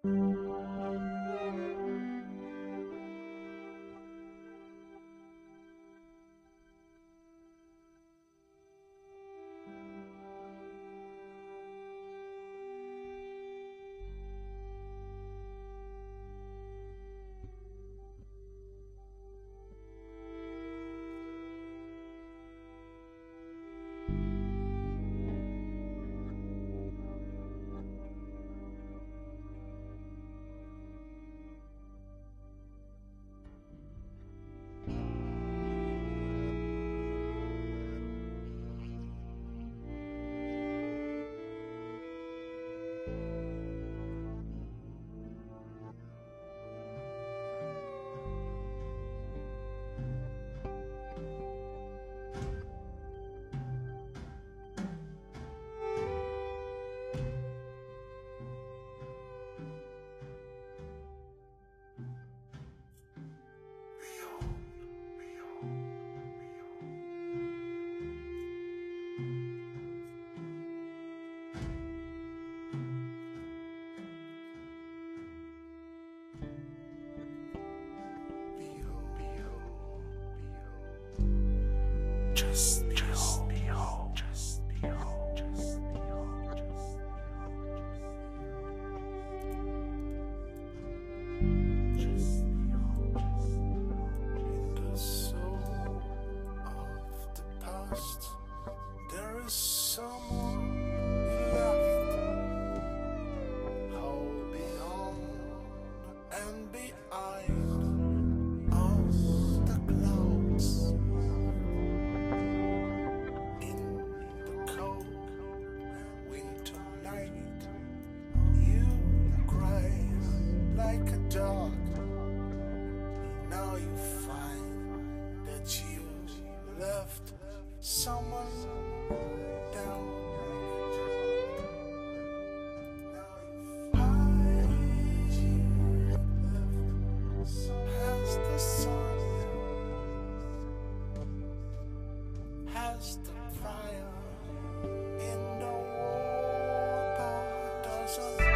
Just behold, just behold, just behold, just behold. In the soul of the past, there is someone you left. How beyond and behind of the clouds. Like a dog, now you find that you left someone down. Now you find you left as the sun, as the fire in the water doesn't.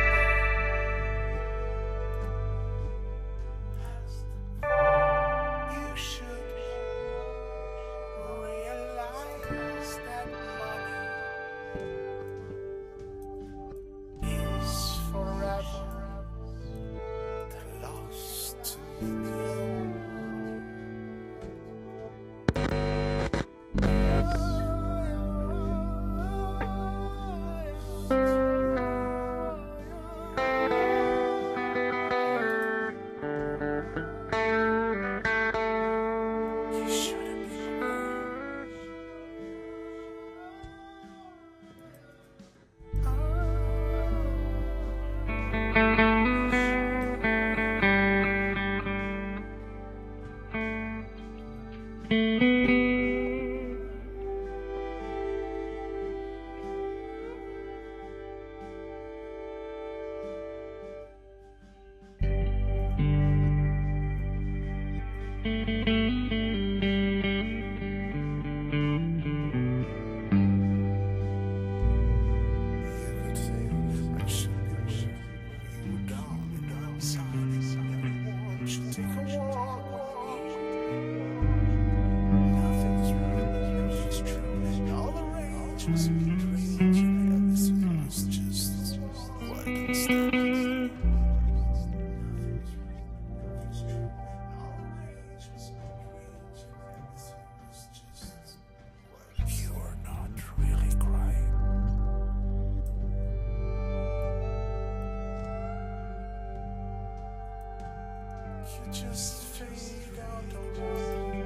Just fade out the world.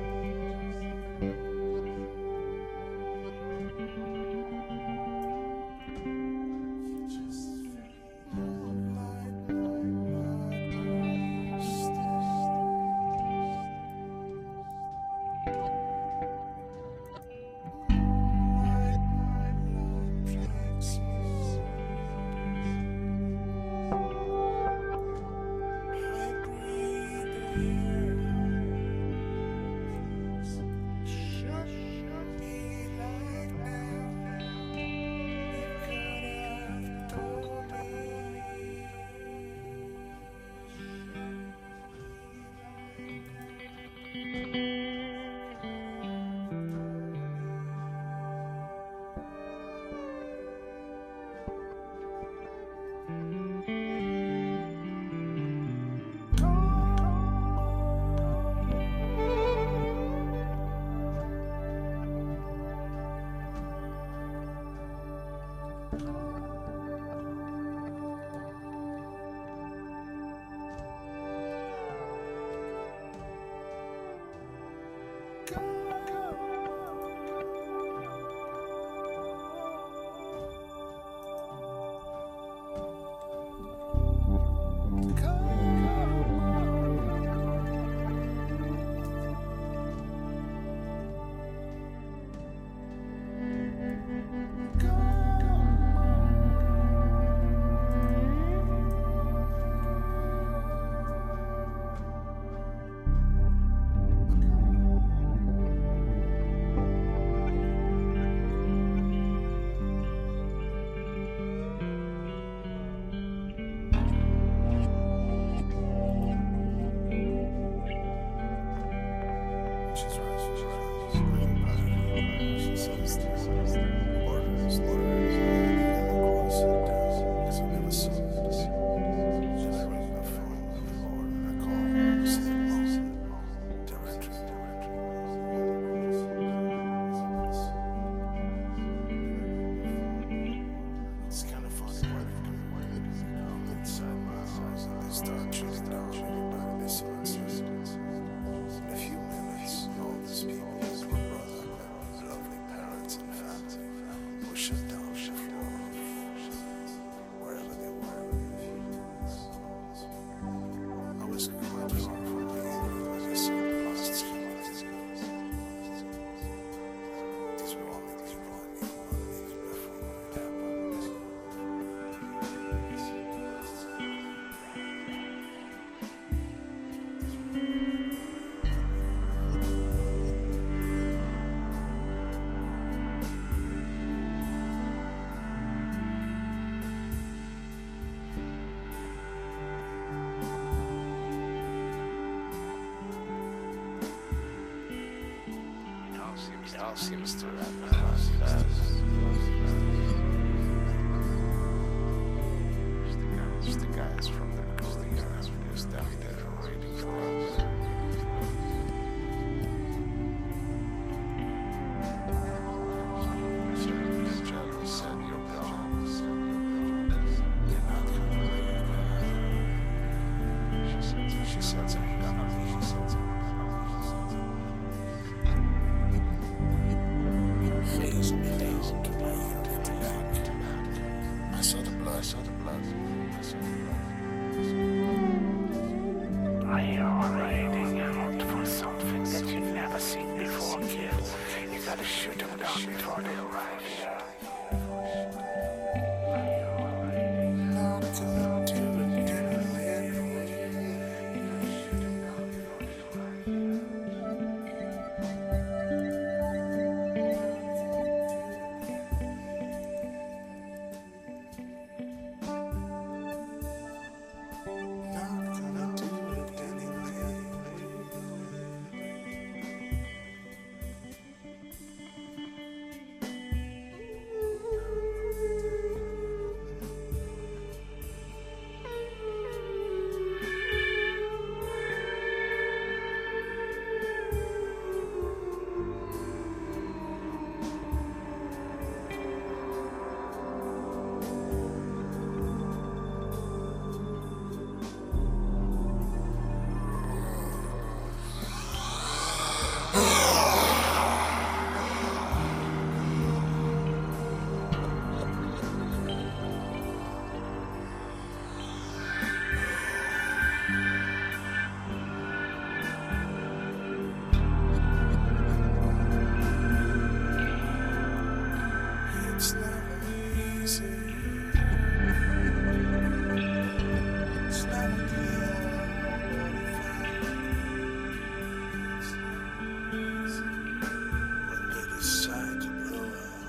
start shutting down everybody they saw it. In a few minutes, all these people who were brought up and lovely parents and family were shut down the floor, wherever they were. I was quite far from being as I saw the last sky. These were only people I knew even before it happened. It all seems to wrap fast. Just the guys from the building are just down there waiting for us. The general said you're gone. You're not gonna leave. She said something about me. She said something. Phase me down to my intellect. I saw the blood. Are you riding out for something that you've never seen before, kid? You gotta shoot them down before they arrive here. Not gonna do it anyway. Not gonna do it anyway. It's never easy. It's never clear when they decide to blow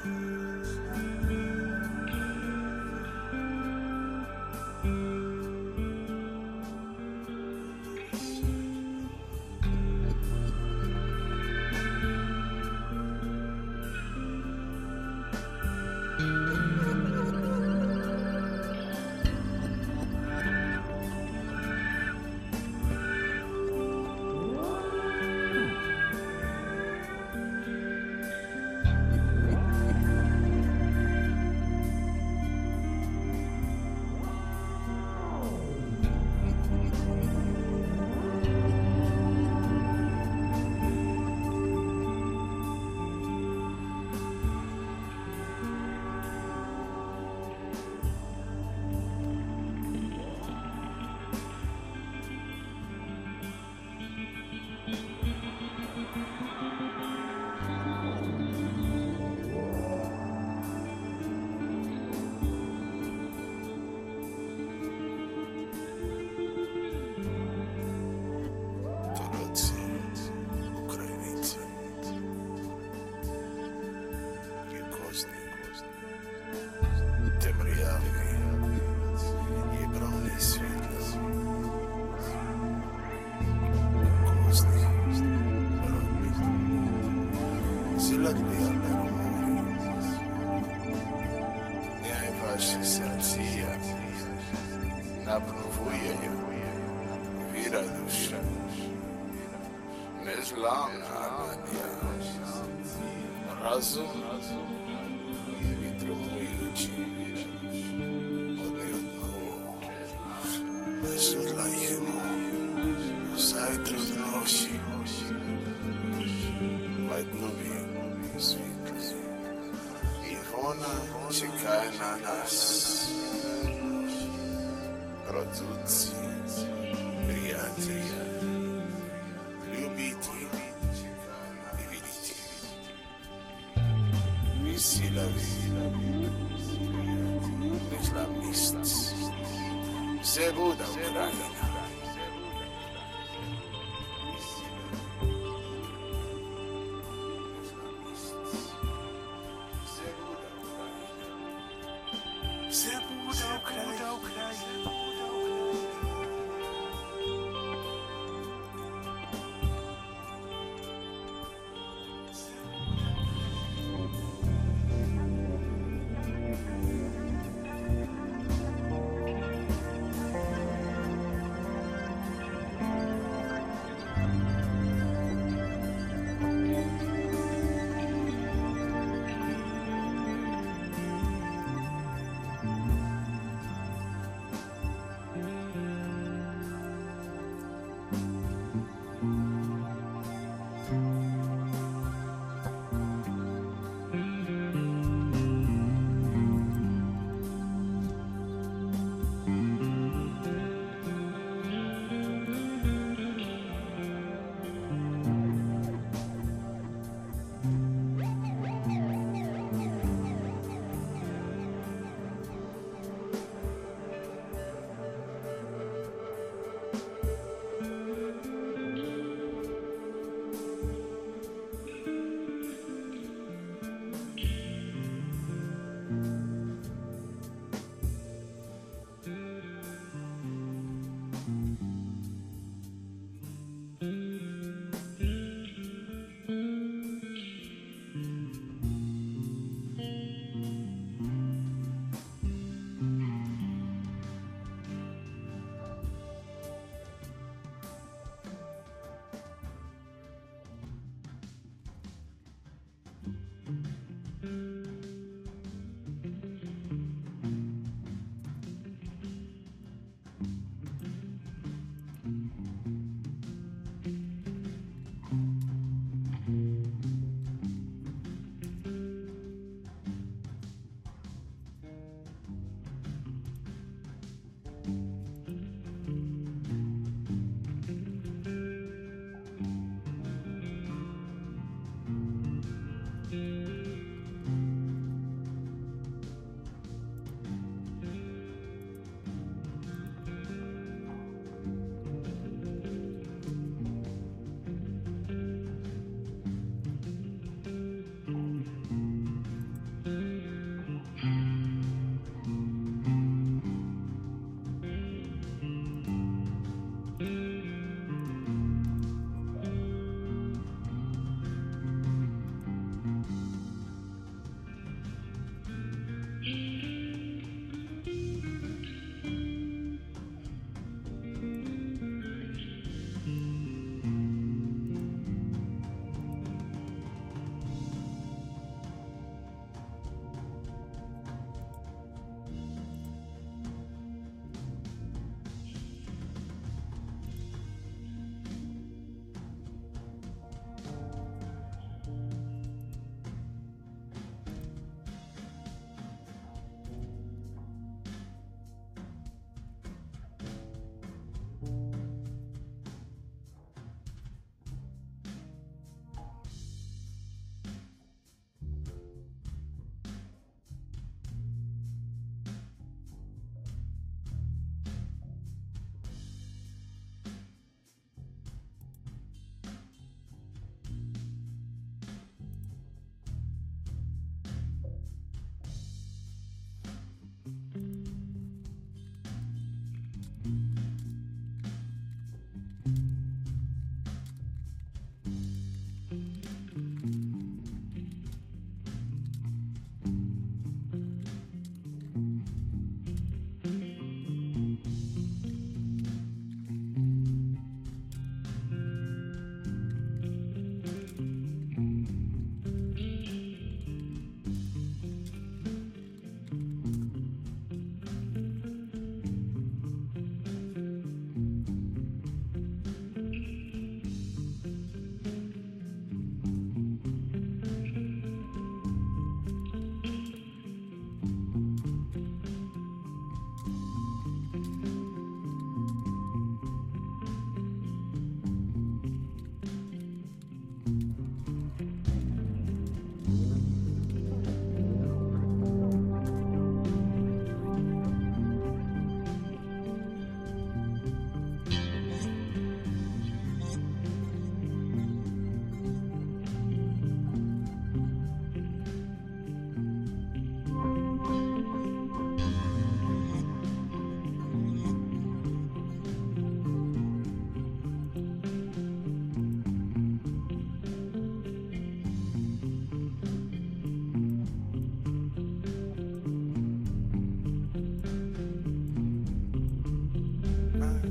Vida dusza, nezlamna agonia, razum відрухуючи одне одного, безсудла. Tutsi, Riati, Любите, видите, Веселовы, Исламист, все будет Украина. Все будет Украина.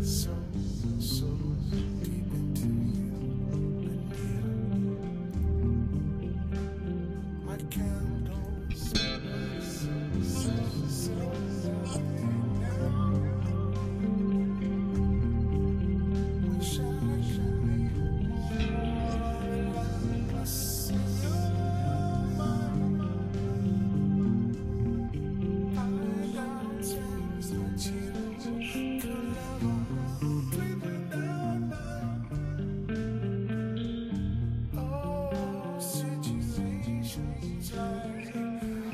So